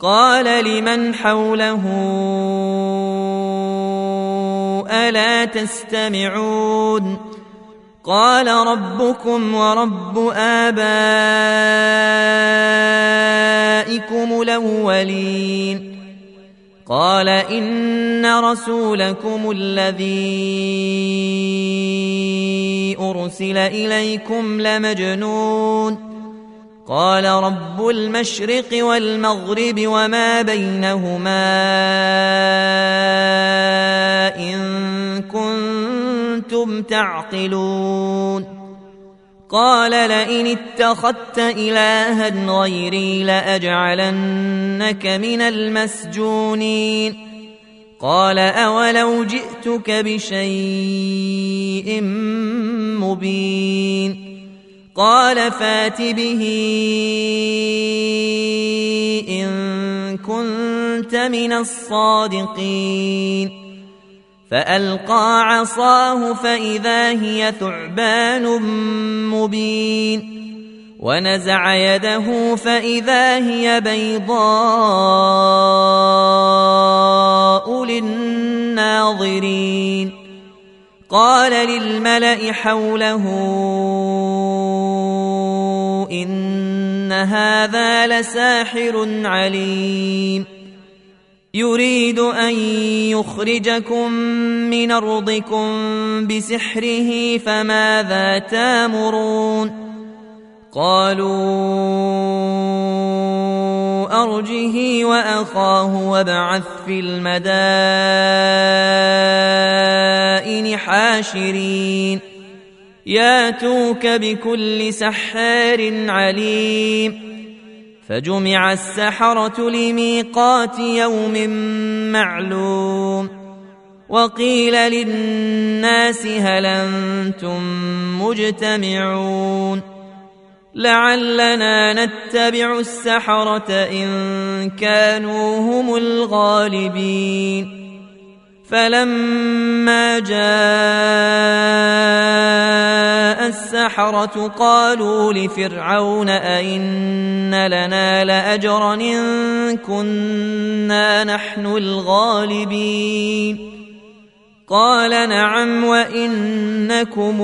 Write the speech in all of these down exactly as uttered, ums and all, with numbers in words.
قال لمن حوله ألا تستمعون قال ربكم ورب آبائكم الأولين قال إن رسولكم الذي أرسل إليكم لمجنون قال رب المشرق والمغرب وما بينهما إن كنتم تعقلون قال لئن اتخذت إلها غيري لأجعلنك من المسجونين قال أولو جئتك بشيء مبين قال فات به إن كنت من الصادقين فألقى عصاه فإذا هي ثعبان مبين ونزع يده فإذا هي بيضاء للناظرين قال للملأ حوله إن هذا لساحر عليم يريد أن يخرجكم من أرضكم بسحره فماذا تامرون قالوا أرجه وأخاه وابعث في المدائن حاشرين ياتوك بكل سحار عليم فجمع السحرة لميقات يوم معلوم وقيل للناس هل أنتم مجتمعون لعلنا نتبع السحرة إن كانوا هم الغالبين فلما جاء السحرة قالوا لفرعون أئن لنا لأجرا إن كنا نحن الغالبين قال نعم وإنكم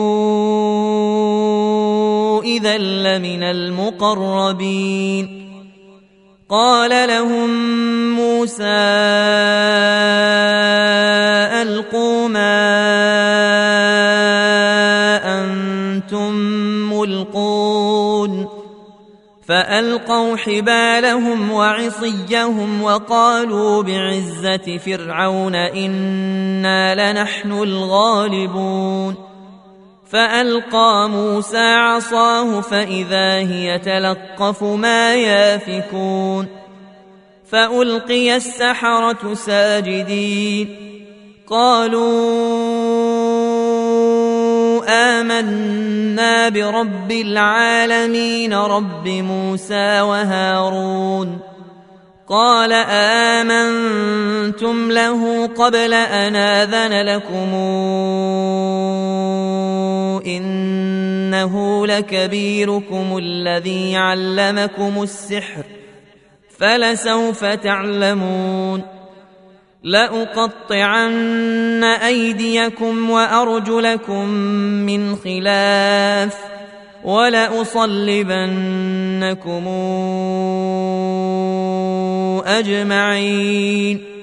إذا لمن المقربين قال لهم موسى ألقوا ما أنتم ملقون فألقوا حبالهم وعصيهم وقالوا بعزة فرعون إنا لنحن الغالبون فألقى موسى عصاه فإذا هي تلقف ما يافكون فألقي السحرة ساجدين قالوا آمنا برب العالمين رب موسى وهارون قال آمنتم له قبل أن آذن لكم إنه لكبيركم الذي علمكم السحر فلسوف تعلمون لأقطعن أيديكم وأرجلكم من خلاف ولأصلبنكم أجمعين